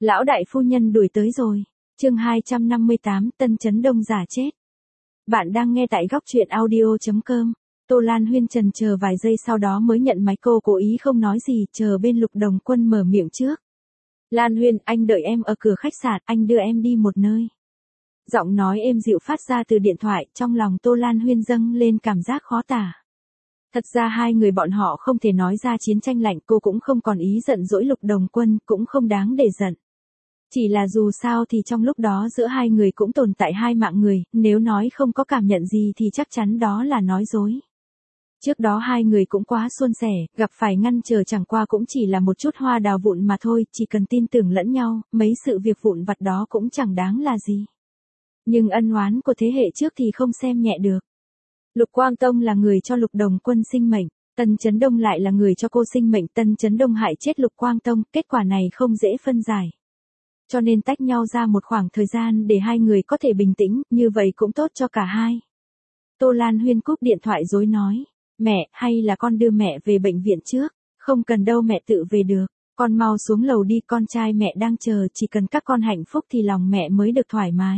Lão đại phu nhân đuổi tới rồi. Chương 258, Tân Chấn Đông giả chết. Bạn đang nghe tại góc truyện audio.com. Tô Lan Huyên chần chờ vài giây sau đó mới nhận máy, cô cố ý không nói gì, chờ bên Lục Đồng Quân mở miệng trước. Lan Huyên, anh đợi em ở cửa khách sạn, anh đưa em đi một nơi. Giọng nói êm dịu phát ra từ điện thoại, trong lòng Tô Lan Huyên dâng lên cảm giác khó tả. Thật ra hai người bọn họ không thể nói ra chiến tranh lạnh, cô cũng không còn ý giận dỗi Lục Đồng Quân, cũng không đáng để giận. Chỉ là dù sao thì trong lúc đó giữa hai người cũng tồn tại hai mạng người, nếu nói không có cảm nhận gì thì chắc chắn đó là nói dối. Trước đó hai người cũng quá suôn sẻ, gặp phải ngăn trở chẳng qua cũng chỉ là một chút hoa đào vụn mà thôi, chỉ cần tin tưởng lẫn nhau, mấy sự việc vụn vặt đó cũng chẳng đáng là gì. Nhưng ân oán của thế hệ trước thì không xem nhẹ được. Lục Quang Tông là người cho Lục Đồng Quân sinh mệnh, Tân Chấn Đông lại là người cho cô sinh mệnh, Tân Chấn Đông hại chết Lục Quang Tông, kết quả này không dễ phân giải. Cho nên tách nhau ra một khoảng thời gian để hai người có thể bình tĩnh, như vậy cũng tốt cho cả hai. Tô Lan Huyên cúp điện thoại rồi nói, mẹ, hay là con đưa mẹ về bệnh viện trước, không cần đâu mẹ tự về được, con mau xuống lầu đi, con trai mẹ đang chờ, chỉ cần các con hạnh phúc thì lòng mẹ mới được thoải mái.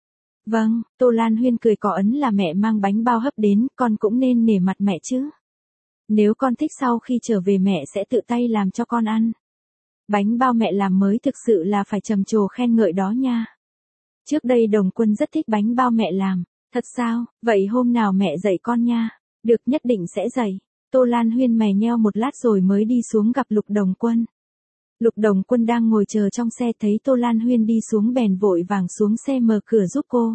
Vâng, Tô Lan Huyên cười có ấn là mẹ mang bánh bao hấp đến, con cũng nên nể mặt mẹ chứ. Nếu con thích sau khi trở về mẹ sẽ tự tay làm cho con ăn. Bánh bao mẹ làm mới thực sự là phải trầm trồ khen ngợi đó nha. Trước đây Đồng Quân rất thích bánh bao mẹ làm. Thật sao, vậy hôm nào mẹ dạy con nha. Được, nhất định sẽ dạy. Tô Lan Huyên mày nheo một lát rồi mới đi xuống gặp Lục Đồng Quân. Lục Đồng Quân đang ngồi chờ trong xe, thấy Tô Lan Huyên đi xuống bèn vội vàng xuống xe mở cửa giúp cô.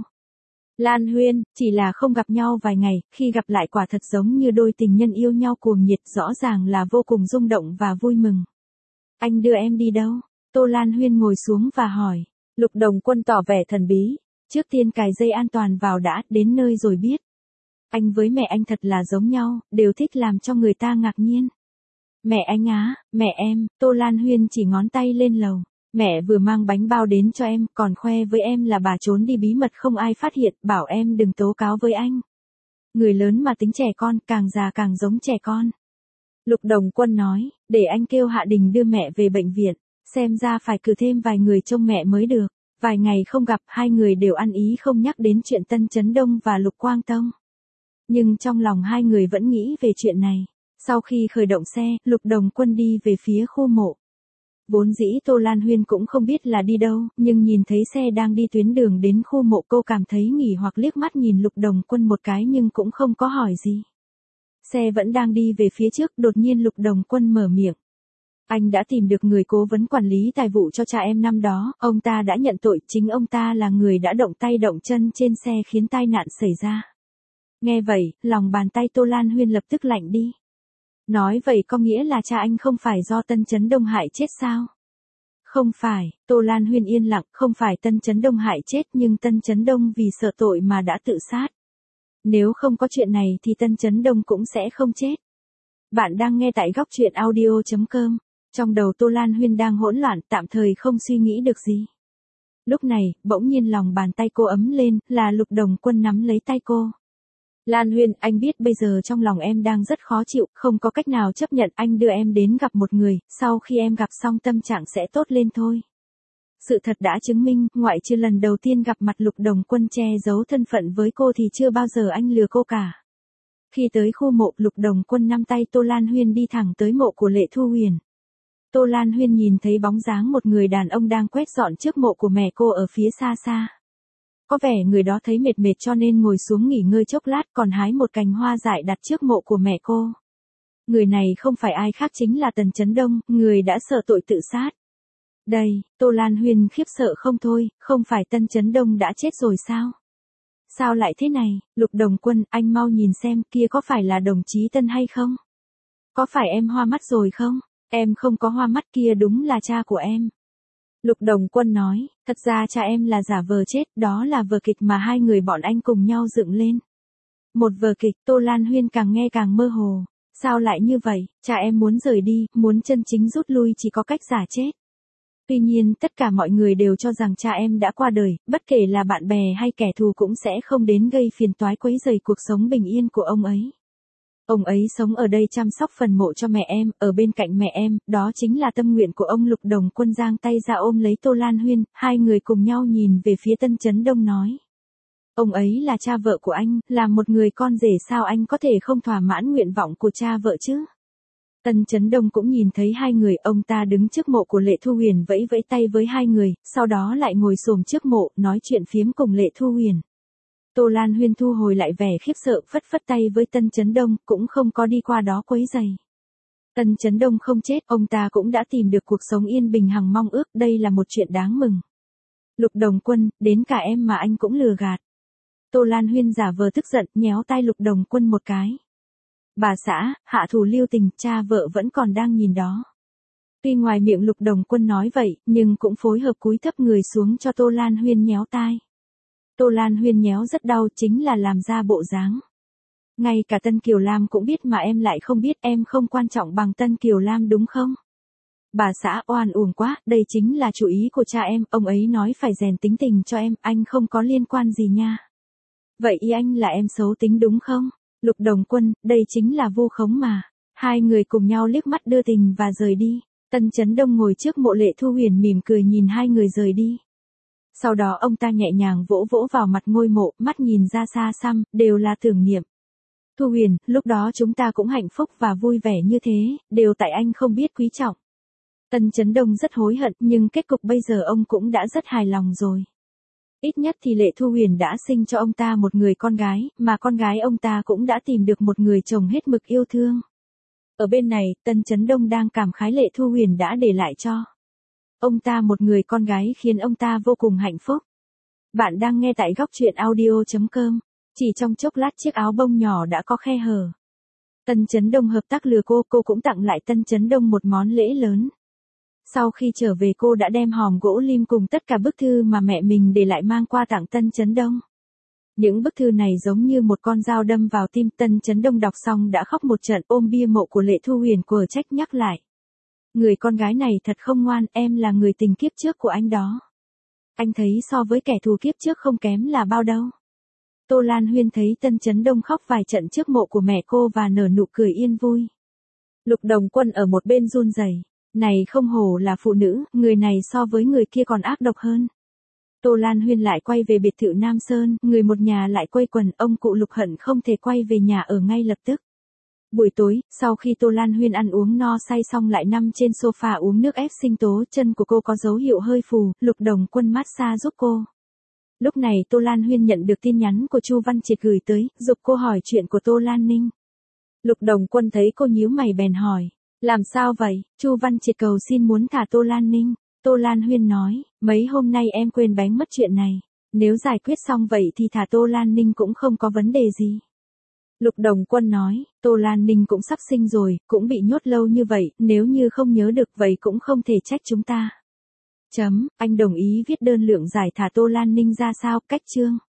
Lan Huyên, chỉ là không gặp nhau vài ngày, khi gặp lại quả thật giống như đôi tình nhân yêu nhau cuồng nhiệt, rõ ràng là vô cùng rung động và vui mừng. Anh đưa em đi đâu? Tô Lan Huyên ngồi xuống và hỏi. Lục Đồng Quân tỏ vẻ thần bí. Trước tiên cài dây an toàn vào đã, đến nơi rồi biết. Anh với mẹ anh thật là giống nhau, đều thích làm cho người ta ngạc nhiên. Mẹ anh á, mẹ em, Tô Lan Huyên chỉ ngón tay lên lầu. Mẹ vừa mang bánh bao đến cho em, còn khoe với em là bà trốn đi bí mật không ai phát hiện, bảo em đừng tố cáo với anh. Người lớn mà tính trẻ con, càng già càng giống trẻ con. Lục Đồng Quân nói, để anh kêu Hạ Đình đưa mẹ về bệnh viện, xem ra phải cử thêm vài người trông mẹ mới được. Vài ngày không gặp, hai người đều ăn ý không nhắc đến chuyện Tân Chấn Đông và Lục Quang Tông. Nhưng trong lòng hai người vẫn nghĩ về chuyện này. Sau khi khởi động xe, Lục Đồng Quân đi về phía khu mộ. Vốn dĩ Tô Lan Huyên cũng không biết là đi đâu, nhưng nhìn thấy xe đang đi tuyến đường đến khu mộ, cô cảm thấy nghỉ hoặc liếc mắt nhìn Lục Đồng Quân một cái nhưng cũng không có hỏi gì. Xe vẫn đang đi về phía trước, đột nhiên Lục Đồng Quân mở miệng. Anh đã tìm được người cố vấn quản lý tài vụ cho cha em năm đó, ông ta đã nhận tội, chính ông ta là người đã động tay động chân trên xe khiến tai nạn xảy ra. Nghe vậy, lòng bàn tay Tô Lan Huyên lập tức lạnh đi. Nói vậy có nghĩa là cha anh không phải do Tân Chấn Đông hại chết sao? Không phải, Tô Lan Huyên yên lặng, không phải Tân Chấn Đông hại chết nhưng Tân Chấn Đông vì sợ tội mà đã tự sát. Nếu không có chuyện này thì Tân Chấn Đông cũng sẽ không chết. Bạn đang nghe tại góc truyện audio.com. Trong đầu Tô Lan Huyên đang hỗn loạn, tạm thời không suy nghĩ được gì. Lúc này, bỗng nhiên lòng bàn tay cô ấm lên, là Lục Đồng Quân nắm lấy tay cô. Lan Huyên, anh biết bây giờ trong lòng em đang rất khó chịu, không có cách nào chấp nhận, anh đưa em đến gặp một người, sau khi em gặp xong tâm trạng sẽ tốt lên thôi. Sự thật đã chứng minh, ngoại trừ lần đầu tiên gặp mặt Lục Đồng Quân che giấu thân phận với cô thì chưa bao giờ anh lừa cô cả. Khi tới khu mộ, Lục Đồng Quân nắm tay Tô Lan Huyên đi thẳng tới mộ của Lệ Thu Huyền. Tô Lan Huyên nhìn thấy bóng dáng một người đàn ông đang quét dọn trước mộ của mẹ cô ở phía xa xa. Có vẻ người đó thấy mệt mệt cho nên ngồi xuống nghỉ ngơi chốc lát, còn hái một cành hoa dại đặt trước mộ của mẹ cô. Người này không phải ai khác chính là Tần Chấn Đông, người đã sợ tội tự sát. Đây, Tô Lan Huyên khiếp sợ không thôi, không phải Tân Chấn Đông đã chết rồi sao? Sao lại thế này, Lục Đồng Quân, anh mau nhìn xem kia có phải là đồng chí Tân hay không? Có phải em hoa mắt rồi không? Em không có hoa mắt, kia đúng là cha của em. Lục Đồng Quân nói, thật ra cha em là giả vờ chết, đó là vở kịch mà hai người bọn anh cùng nhau dựng lên. Một vở kịch, Tô Lan Huyên càng nghe càng mơ hồ. Sao lại như vậy, cha em muốn rời đi, muốn chân chính rút lui chỉ có cách giả chết. Tuy nhiên tất cả mọi người đều cho rằng cha em đã qua đời, bất kể là bạn bè hay kẻ thù cũng sẽ không đến gây phiền toái quấy rầy cuộc sống bình yên của ông ấy. Ông ấy sống ở đây chăm sóc phần mộ cho mẹ em, ở bên cạnh mẹ em, đó chính là tâm nguyện của ông. Lục Đồng Quân giang tay ra ôm lấy Tô Lan Huyên, hai người cùng nhau nhìn về phía Tân Chấn Đông nói. Ông ấy là cha vợ của anh, là một người con rể, sao anh có thể không thỏa mãn nguyện vọng của cha vợ chứ? Tân Chấn Đông cũng nhìn thấy hai người, ông ta đứng trước mộ của Lệ Thu Huyền vẫy vẫy tay với hai người, sau đó lại ngồi xổm trước mộ, nói chuyện phiếm cùng Lệ Thu Huyền. Tô Lan Huyên thu hồi lại vẻ khiếp sợ, phất phất tay với Tân Chấn Đông, cũng không có đi qua đó quấy rầy. Tân Chấn Đông không chết, ông ta cũng đã tìm được cuộc sống yên bình hằng mong ước, đây là một chuyện đáng mừng. Lục Đồng Quân, đến cả em mà anh cũng lừa gạt. Tô Lan Huyên giả vờ tức giận, nhéo tay Lục Đồng Quân một cái. Bà xã, hạ thủ lưu tình, cha vợ vẫn còn đang nhìn đó. Tuy ngoài miệng Lục Đồng Quân nói vậy, nhưng cũng phối hợp cúi thấp người xuống cho Tô Lan Huyên nhéo tai. Tô Lan Huyên nhéo rất đau, chính là làm ra bộ dáng. Ngay cả Tân Kiều Lam cũng biết mà em lại không biết, em không quan trọng bằng Tân Kiều Lam đúng không? Bà xã oan uổng quá, đây chính là chủ ý của cha em, ông ấy nói phải rèn tính tình cho em, anh không có liên quan gì nha. Vậy ý anh là em xấu tính đúng không? Lục Đồng Quân, đây chính là vu khống mà. Hai người cùng nhau liếc mắt đưa tình và rời đi. Tân Chấn Đông ngồi trước mộ Lệ Thu Huyền mỉm cười nhìn hai người rời đi. Sau đó ông ta nhẹ nhàng vỗ vỗ vào mặt ngôi mộ, mắt nhìn ra xa xăm, đều là tưởng niệm. Thu Huyền, lúc đó chúng ta cũng hạnh phúc và vui vẻ như thế, đều tại anh không biết quý trọng. Tân Chấn Đông rất hối hận, nhưng kết cục bây giờ ông cũng đã rất hài lòng rồi. Ít nhất thì Lệ Thu Huyền đã sinh cho ông ta một người con gái, mà con gái ông ta cũng đã tìm được một người chồng hết mực yêu thương. Ở bên này, Tân Chấn Đông đang cảm khái Lệ Thu Huyền đã để lại cho ông ta một người con gái khiến ông ta vô cùng hạnh phúc. Bạn đang nghe tại góc truyện audio.com. Chỉ trong chốc lát chiếc áo bông nhỏ đã có khe hở. Tân Chấn Đông hợp tác lừa cô cũng tặng lại Tân Chấn Đông một món lễ lớn. Sau khi trở về cô đã đem hòm gỗ lim cùng tất cả bức thư mà mẹ mình để lại mang qua tặng Tân Chấn Đông. Những bức thư này giống như một con dao đâm vào tim. Tân Chấn Đông đọc xong đã khóc một trận, ôm bia mộ của Lệ Thu Huyền quở trách nhắc lại. Người con gái này thật không ngoan, em là người tình kiếp trước của anh đó. Anh thấy so với kẻ thù kiếp trước không kém là bao đâu. Tô Lan Huyên thấy Tân Chấn Đông khóc vài trận trước mộ của mẹ cô và nở nụ cười yên vui. Lục Đồng Quân ở một bên run rẩy. Này không hổ là phụ nữ, người này so với người kia còn ác độc hơn. Tô Lan Huyên lại quay về biệt thự Nam Sơn, người một nhà lại quây quần, ông cụ Lục hận không thể quay về nhà ở ngay lập tức. Buổi tối, sau khi Tô Lan Huyên ăn uống no say xong lại nằm trên sofa uống nước ép sinh tố, chân của cô có dấu hiệu hơi phù, Lục Đồng Quân massage giúp cô. Lúc này Tô Lan Huyên nhận được tin nhắn của Chu Văn Triệt gửi tới, giục cô hỏi chuyện của Tô Lan Ninh. Lục Đồng Quân thấy cô nhíu mày bèn hỏi, làm sao vậy? Chu Văn Triệt cầu xin muốn thả Tô Lan Ninh. Tô Lan Huyên nói, mấy hôm nay em quên bánh mất chuyện này, nếu giải quyết xong vậy thì thả Tô Lan Ninh cũng không có vấn đề gì. Lục Đồng Quân nói, Tô Lan Ninh cũng sắp sinh rồi, cũng bị nhốt lâu như vậy, nếu như không nhớ được vậy cũng không thể trách chúng ta. Anh đồng ý viết đơn lượng giải thả Tô Lan Ninh ra sao, cách chương.